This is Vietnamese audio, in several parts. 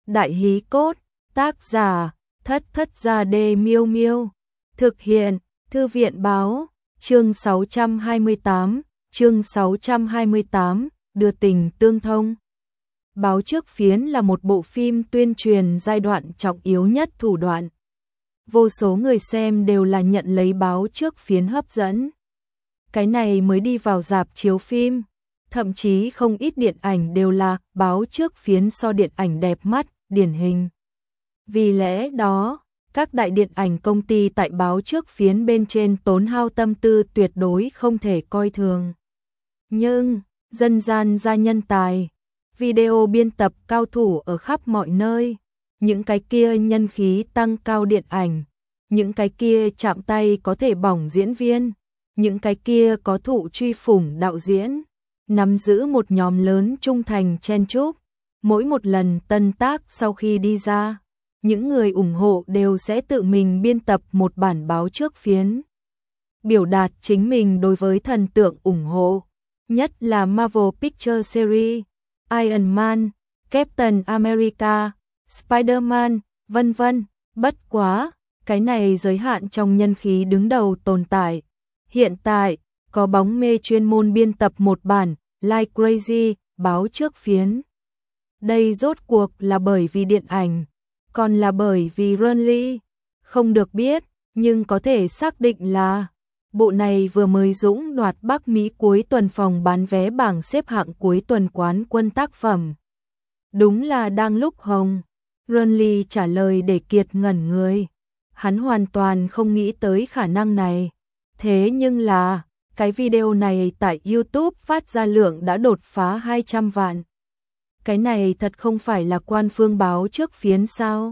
Đại hí cốt, tác giả, Thất Thất Gia Đê Miêu Miêu. Thực hiện, Thư viện báo, chương 628, đưa tình tương thông. Báo trước phiến là một bộ phim tuyên truyền giai đoạn trọng yếu nhất thủ đoạn. Vô số người xem đều là nhận lấy báo trước phiến hấp dẫn. Cái này mới đi vào rạp chiếu phim, thậm chí không ít điện ảnh đều là báo trước phiến so điện ảnh đẹp mắt, điển hình. Vì lẽ đó, các đại điện ảnh công ty tại báo trước phiến bên trên tốn hao tâm tư tuyệt đối không thể coi thường. Nhưng, dân gian gia nhân tài, video biên tập cao thủ ở khắp mọi nơi, những cái kia nhân khí tăng cao điện ảnh, những cái kia chạm tay có thể bỏng diễn viên, những cái kia có thụ truy phủng đạo diễn, nắm giữ một nhóm lớn trung thành chen chúc. Mỗi một lần tân tác sau khi đi ra, những người ủng hộ đều sẽ tự mình biên tập một bản báo trước phiến, biểu đạt chính mình đối với thần tượng ủng hộ, nhất là Marvel Picture Series, Iron Man, Captain America, Spider-Man, vân vân. Bất quá, cái này giới hạn trong nhân khí đứng đầu tồn tại. Hiện tại, có bóng mê chuyên môn biên tập một bản Like Crazy báo trước phiến. Đây rốt cuộc là bởi vì điện ảnh, còn là bởi vì Ron Lee, không được biết, nhưng có thể xác định là bộ này vừa mới dũng đoạt Bắc Mỹ cuối tuần phòng bán vé bảng xếp hạng cuối tuần quán quân tác phẩm. Đúng là đang lúc hồng. Ron Lee trả lời để Kiệt ngẩn người. Hắn hoàn toàn không nghĩ tới khả năng này. Thế nhưng là, cái video này tại YouTube phát ra lượng đã đột phá 200 vạn. Cái này thật không phải là quan phương báo trước phiến sao?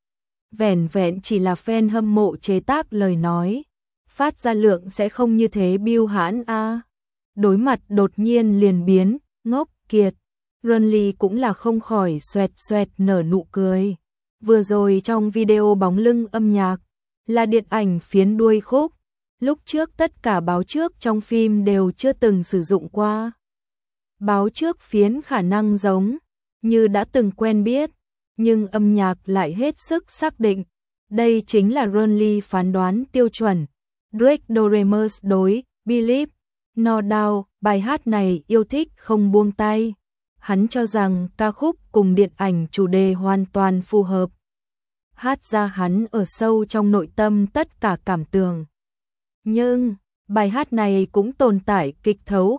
Vẻn vẹn chỉ là fan hâm mộ chế tác lời nói, phát ra lượng sẽ không như thế biêu hãn a. Đối mặt đột nhiên liền biến, ngốc Kiệt. Ron Lee cũng là không khỏi xoẹt xoẹt nở nụ cười. Vừa rồi trong video bóng lưng âm nhạc, là điện ảnh phiến đuôi khúc. Lúc trước tất cả báo trước trong phim đều chưa từng sử dụng qua. Báo trước phiến khả năng giống như đã từng quen biết, nhưng âm nhạc lại hết sức xác định. Đây chính là Ron Lee phán đoán tiêu chuẩn. Drake Doremus đối Believe, No Doubt, bài hát này yêu thích không buông tay. Hắn cho rằng ca khúc cùng điện ảnh chủ đề hoàn toàn phù hợp. Hát ra hắn ở sâu trong nội tâm tất cả cảm tưởng. Nhưng, bài hát này cũng tồn tại kịch thấu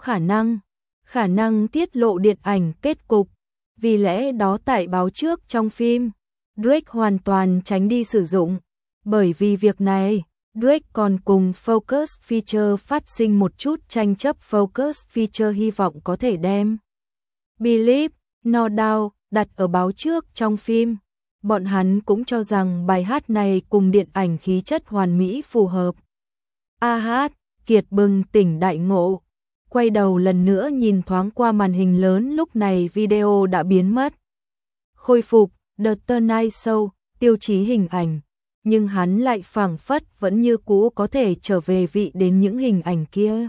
khả năng tiết lộ điện ảnh kết cục. Vì lẽ đó tại báo trước trong phim, Drake hoàn toàn tránh đi sử dụng. Bởi vì việc này, Drake còn cùng Focus Feature phát sinh một chút tranh chấp. Focus Feature hy vọng có thể đem Believe, No Doubt đặt ở báo trước trong phim. Bọn hắn cũng cho rằng bài hát này cùng điện ảnh khí chất hoàn mỹ phù hợp. A hát, Kiệt bừng tỉnh đại ngộ. Quay đầu lần nữa nhìn thoáng qua màn hình lớn, lúc này video đã biến mất. Khôi phục The Tonight Show, tiêu chí hình ảnh. Nhưng hắn lại phảng phất vẫn như cũ có thể trở về vị đến những hình ảnh kia.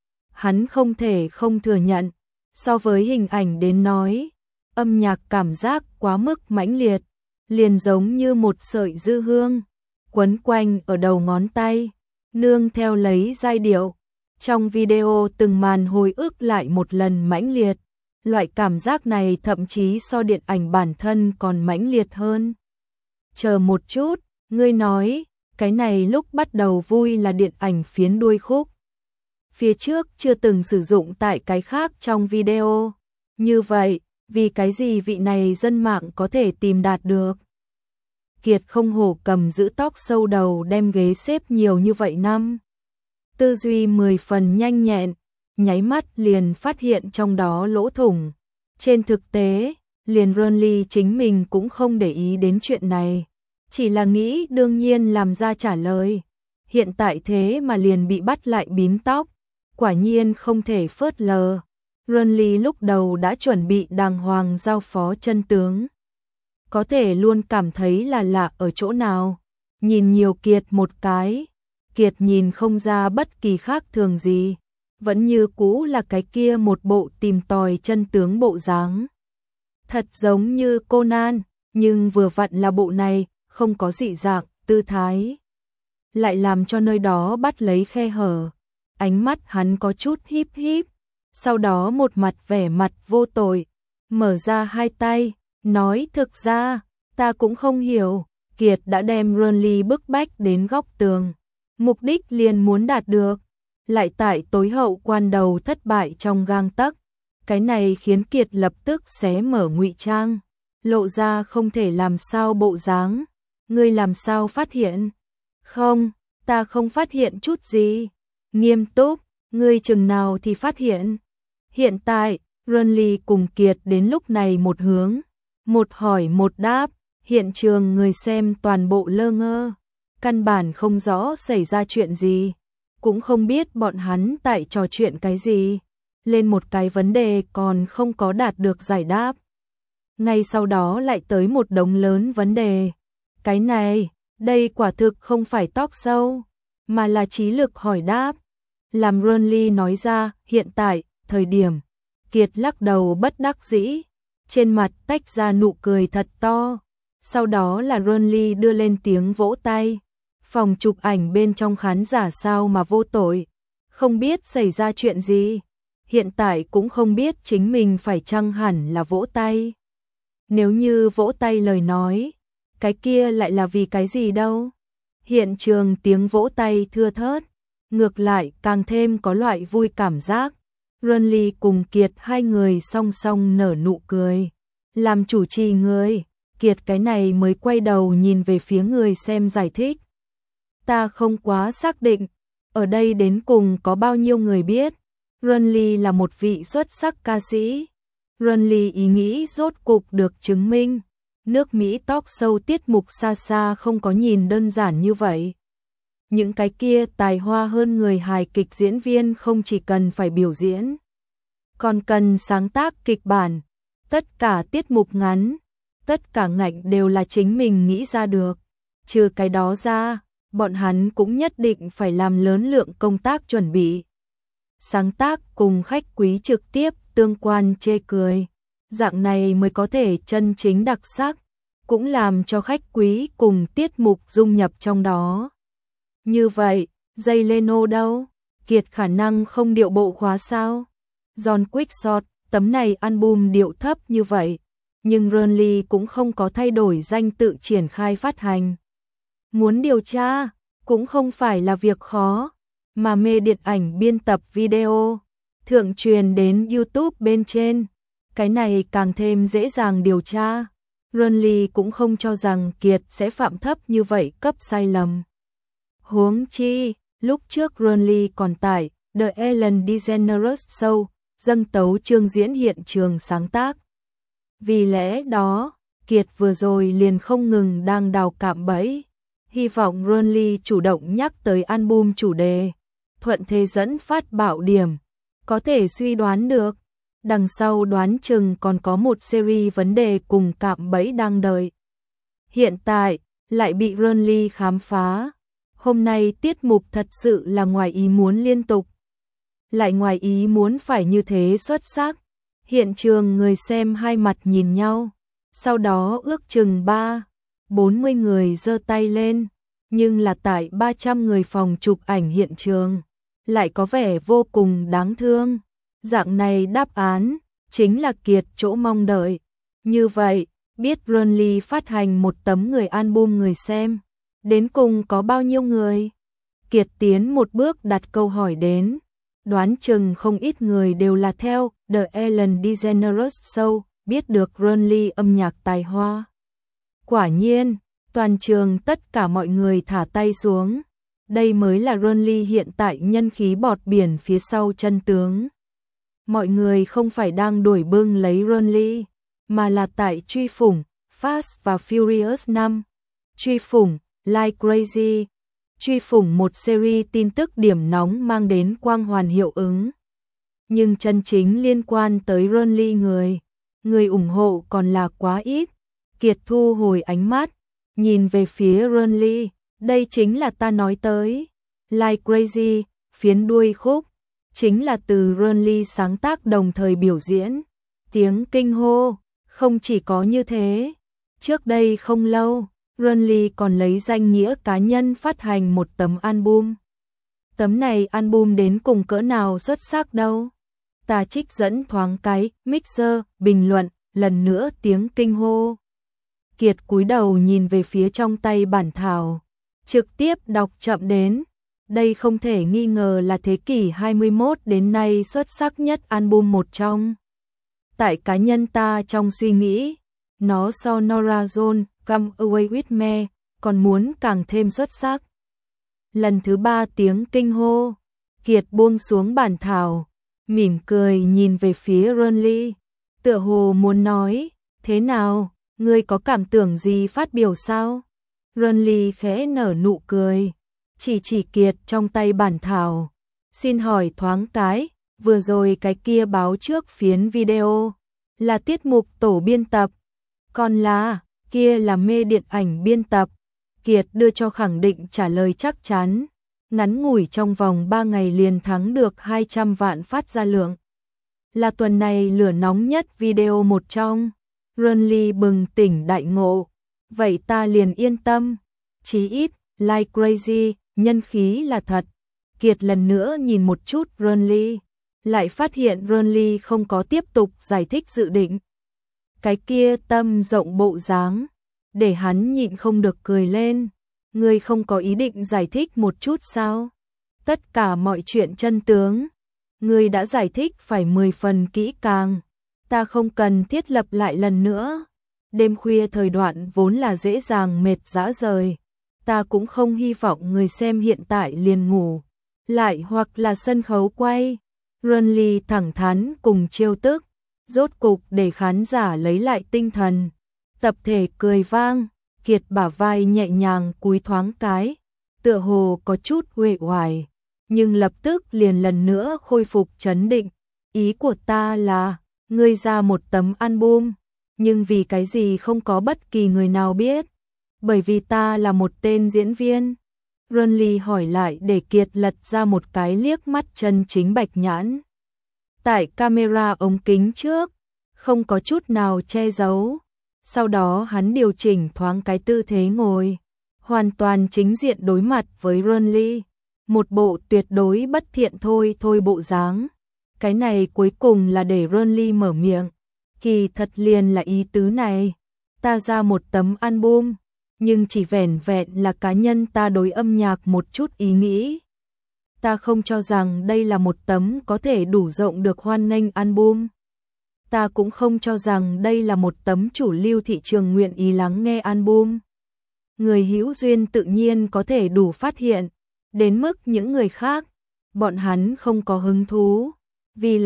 Hắn không thể không thừa nhận, so với hình ảnh đến nói, âm nhạc cảm giác quá mức mãnh liệt, liền giống như một sợi dư hương, quấn quanh ở đầu ngón tay, nương theo lấy giai điệu. Trong video từng màn hồi ức lại một lần mãnh liệt, loại cảm giác này thậm chí so điện ảnh bản thân còn mãnh liệt hơn. Chờ một chút, ngươi nói, cái này lúc bắt đầu vui là điện ảnh phiến đuôi khúc. Phía trước chưa từng sử dụng tại cái khác trong video. Như vậy, vì cái gì vị này dân mạng có thể tìm đạt được? Kiệt không hổ cầm giữ tóc sâu đầu đem ghế xếp nhiều như vậy năm. Tư duy 10 phần nhanh nhẹn, nháy mắt liền phát hiện trong đó lỗ thủng. Trên thực tế, liền Ron Lee chính mình cũng không để ý đến chuyện này. Chỉ là nghĩ đương nhiên làm ra trả lời. Hiện tại thế mà liền bị bắt lại bím tóc. Quả nhiên không thể phớt lờ. Ron Lee lúc đầu đã chuẩn bị đàng hoàng giao phó chân tướng. Có thể luôn cảm thấy là lạ ở chỗ nào. Nhìn nhiều Kiệt một cái, Kiệt nhìn không ra bất kỳ khác thường gì. Vẫn như cũ là cái kia một bộ tìm tòi chân tướng bộ dáng. Thật giống như Conan, nhưng vừa vặn là bộ này, không có dị dạng, tư thái lại làm cho nơi đó bắt lấy khe hở. Ánh mắt hắn có chút híp híp, sau đó một mặt vẻ mặt vô tội, mở ra hai tay, nói thực ra, ta cũng không hiểu, Kiệt đã đem Renly bức bách đến góc tường, mục đích liền muốn đạt được, lại tại tối hậu quan đầu thất bại trong gang tấc. Cái này khiến Kiệt lập tức xé mở ngụy trang, lộ ra không thể làm sao bộ dáng. Ngươi làm sao phát hiện? Không, ta không phát hiện chút gì. Nghiêm túc, ngươi chừng nào thì phát hiện? Hiện tại, Renly cùng Kiệt đến lúc này một hướng, một hỏi một đáp, hiện trường người xem toàn bộ lơ ngơ, căn bản không rõ xảy ra chuyện gì, cũng không biết bọn hắn tại trò chuyện cái gì, lên một cái vấn đề còn không có đạt được giải đáp. Ngay sau đó lại tới một đống lớn vấn đề. Cái này, đây quả thực không phải talk show, mà là trí lực hỏi đáp. Làm Renly nói ra, hiện tại, thời điểm, Kiệt lắc đầu bất đắc dĩ, trên mặt tách ra nụ cười thật to. Sau đó là Renly đưa lên tiếng vỗ tay. Phòng chụp ảnh bên trong khán giả sao mà vô tội, không biết xảy ra chuyện gì, hiện tại cũng không biết chính mình phải chăng hẳn là vỗ tay. Nếu như vỗ tay lời nói, cái kia lại là vì cái gì đâu? Hiện trường tiếng vỗ tay thưa thớt, ngược lại càng thêm có loại vui cảm giác. Renly cùng Kiệt hai người song song nở nụ cười. Làm chủ trì người, Kiệt cái này mới quay đầu nhìn về phía người xem giải thích. Ta không quá xác định, ở đây đến cùng có bao nhiêu người biết. Renly là một vị xuất sắc ca sĩ. Renly ý nghĩ rốt cục được chứng minh. Nước Mỹ talk show tiết mục xa xa không có nhìn đơn giản như vậy. Những cái kia tài hoa hơn người hài kịch diễn viên không chỉ cần phải biểu diễn, còn cần sáng tác kịch bản. Tất cả tiết mục ngắn, tất cả ngạnh đều là chính mình nghĩ ra được. Trừ cái đó ra, bọn hắn cũng nhất định phải làm lớn lượng công tác chuẩn bị. Sáng tác cùng khách quý trực tiếp tương quan chê cười. Dạng này mới có thể chân chính đặc sắc, cũng làm cho khách quý cùng tiết mục dung nhập trong đó. Như vậy, Jay Leno đâu? Kiệt khả năng không điệu bộ khóa sao? John Quickshot, tấm này album điệu thấp như vậy, nhưng Renly cũng không có thay đổi danh tự triển khai phát hành. Muốn điều tra, cũng không phải là việc khó, mà mê điện ảnh biên tập video, thượng truyền đến YouTube bên trên, cái này càng thêm dễ dàng điều tra. Renly cũng không cho rằng Kiệt sẽ phạm thấp như vậy cấp sai lầm. Huống chi, lúc trước Renly còn tại The Ellen DeGeneres Show, dâng tấu chương diễn hiện trường sáng tác. Vì lẽ đó, Kiệt vừa rồi liền không ngừng đang đào cạm bẫy. Hy vọng Renly chủ động nhắc tới album chủ đề, thuận thế dẫn phát bạo điểm, có thể suy đoán được. Đằng sau đoán chừng còn có một series vấn đề cùng cạm bẫy đang đợi. Hiện tại, lại bị Renly khám phá. Hôm nay tiết mục thật sự là ngoài ý muốn liên tục. Lại ngoài ý muốn phải như thế xuất sắc. Hiện trường người xem hai mặt nhìn nhau. Sau đó ước chừng 40 người giơ tay lên. Nhưng là tại 300 người phòng chụp ảnh hiện trường. Lại có vẻ vô cùng đáng thương. Dạng này đáp án, chính là Kiệt chỗ mong đợi. Như vậy, biết Renly phát hành một tấm người album người xem. Đến cùng có bao nhiêu người? Kiệt tiến một bước đặt câu hỏi đến. Đoán chừng không ít người đều là theo The Ellen DeGeneres Show, biết được Renly âm nhạc tài hoa. Quả nhiên, toàn trường tất cả mọi người thả tay xuống. Đây mới là Renly hiện tại nhân khí bọt biển phía sau chân tướng. Mọi người không phải đang đuổi bưng lấy Renly, mà là tại truy phủng Fast và Furious 5, truy phủng Like Crazy, truy phủng một series tin tức điểm nóng mang đến quang hoàn hiệu ứng. Nhưng chân chính liên quan tới Renly người ủng hộ còn là quá ít. Kiệt thu hồi ánh mắt, nhìn về phía Renly, đây chính là ta nói tới. Like Crazy, phiến đuôi khúc, chính là từ Renly sáng tác đồng thời biểu diễn. Tiếng kinh hô, không chỉ có như thế, Trước đây không lâu, Runly còn lấy danh nghĩa cá nhân phát hành một tấm album. Tấm này album đến cùng cỡ nào xuất sắc đâu. Ta trích dẫn thoáng cái, mixer, bình luận, lần nữa tiếng kinh hô. Kiệt cúi đầu nhìn về phía trong tay bản thảo, trực tiếp đọc chậm đến. Đây không thể nghi ngờ là thế kỷ 21 đến nay xuất sắc nhất album một trong. Tại cá nhân ta trong suy nghĩ, nó so Norah Jones, Come Away With Me, còn muốn càng thêm xuất sắc. Lần thứ 3 tiếng kinh hô, Kiệt buông xuống bản thảo, mỉm cười nhìn về phía Runly, tựa hồ muốn nói, thế nào, ngươi có cảm tưởng gì phát biểu sao? Runly khẽ nở nụ cười, chỉ Kiệt trong tay bản thảo, xin hỏi thoáng cái, vừa rồi cái kia báo trước phiến video, là tiết mục tổ biên tập, còn là, kia là mê điện ảnh biên tập. Kiệt đưa cho khẳng định trả lời chắc chắn, ngắn ngủi trong vòng 3 ngày liền thắng được 200 vạn phát ra lượng. Là tuần này lửa nóng nhất video một trong. Runly bừng tỉnh đại ngộ, vậy ta liền yên tâm, chí ít, like crazy, nhân khí là thật. Kiệt lần nữa nhìn một chút Runly, lại phát hiện Runly không có tiếp tục giải thích dự định. Cái kia tâm rộng bộ dáng, để hắn nhịn không được cười lên. Ngươi không có ý định giải thích một chút sao? Tất cả mọi chuyện chân tướng, ngươi đã giải thích phải 10 phần kỹ càng, ta không cần thiết lập lại lần nữa. Đêm khuya thời đoạn vốn là dễ dàng mệt rã rời, ta cũng không hy vọng người xem hiện tại liền ngủ, lại hoặc là sân khấu quay. Runly thẳng thắn cùng trêu tức, rốt cục để khán giả lấy lại tinh thần. Tập thể cười vang, Kiệt bả vai nhẹ nhàng cúi thoáng cái, tựa hồ có chút uể oải, nhưng lập tức liền lần nữa khôi phục trấn định. Ý của ta là, ngươi ra một tấm album, nhưng vì cái gì không có bất kỳ người nào biết? Bởi vì ta là một tên diễn viên. Runly hỏi lại để Kiệt lật ra một cái liếc mắt chân chính bạch nhãn. Tại camera ống kính trước, không có chút nào che giấu. Sau đó hắn điều chỉnh thoáng cái tư thế ngồi, hoàn toàn chính diện đối mặt với Runly, một bộ tuyệt đối bất thiện thôi bộ dáng. Cái này cuối cùng là để Runly mở miệng, kỳ thật liền là ý tứ này, ta ra một tấm album, nhưng chỉ vẻn vẹn là cá nhân ta đối âm nhạc một chút ý nghĩ. Ta không cho rằng đây là một tấm có thể đủ rộng được hoan nghênh album. Ta cũng không cho rằng đây là một tấm chủ lưu thị trường nguyện ý lắng nghe album. Người hữu duyên tự nhiên có thể đủ phát hiện, đến mức những người khác, bọn hắn không có hứng thú. Vì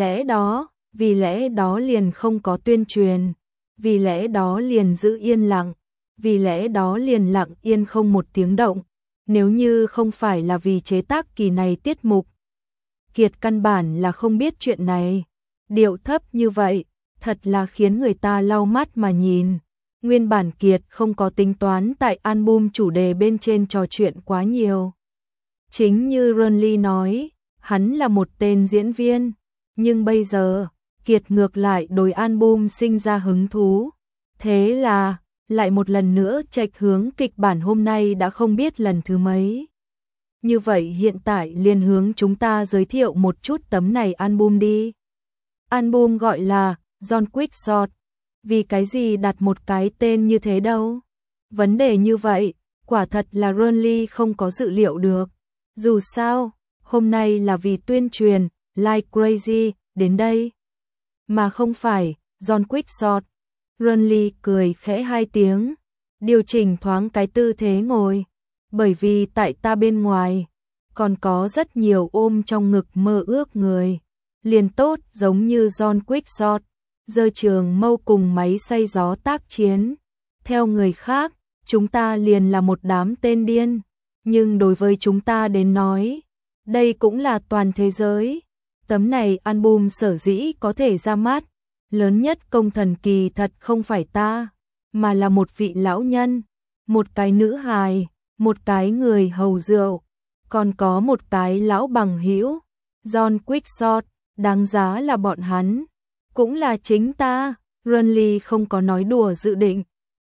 lẽ đó liền không có tuyên truyền, vì lẽ đó liền giữ yên lặng, vì lẽ đó liền lặng yên không một tiếng động. Nếu như không phải là vì chế tác kỳ này tiết mục, Kiệt căn bản là không biết chuyện này. Điệu thấp như vậy, thật là khiến người ta lau mắt mà nhìn. Nguyên bản Kiệt không có tính toán tại album chủ đề bên trên trò chuyện quá nhiều. Chính như Runly nói, hắn là một tên diễn viên, nhưng bây giờ, Kiệt ngược lại đối album sinh ra hứng thú. Thế là, lại một lần nữa chệch hướng kịch bản hôm nay đã không biết lần thứ mấy. Như vậy hiện tại liền hướng chúng ta giới thiệu một chút tấm này album đi. Album gọi là John Quick Shot. Vì cái gì đặt một cái tên như thế đâu? Vấn đề như vậy, quả thật là Runly không có dự liệu được. Dù sao, hôm nay là vì tuyên truyền, like crazy, đến đây. Mà không phải, John Quick Shot. Runly cười khẽ 2 tiếng, điều chỉnh thoáng cái tư thế ngồi. Bởi vì tại ta bên ngoài, còn có rất nhiều ôm trong ngực mơ ước người. Liền tốt giống như John Quick Shot, giơ trường mâu cùng máy xay gió tác chiến. Theo người khác, chúng ta liền là một đám tên điên. Nhưng đối với chúng ta đến nói, đây cũng là toàn thế giới. Tấm này album sở dĩ có thể ra mắt, lớn nhất công thần kỳ thật không phải ta, mà là một vị lão nhân, một cái nữ hài, một cái người hầu rượu, còn có một cái lão bằng hữu. John Quick Shot, đáng giá là bọn hắn, cũng là chính ta. Runly không có nói đùa dự định,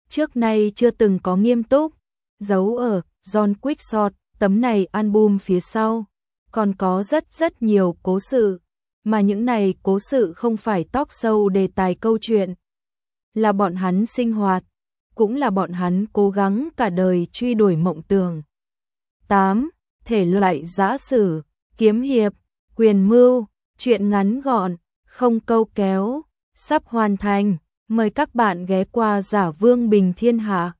trước nay chưa từng có nghiêm túc, giấu ở John Quickshot, tấm này album phía sau, còn có rất nhiều cố sự, mà những này cố sự không phải talk show đề tài câu chuyện, là bọn hắn sinh hoạt, cũng là bọn hắn cố gắng cả đời truy đuổi mộng tưởng. 8. Thể loại giã sử, kiếm hiệp, quyền mưu, truyện ngắn gọn, không câu kéo, sắp hoàn thành, mời các bạn ghé qua Giả Vương Bình Thiên Hạ.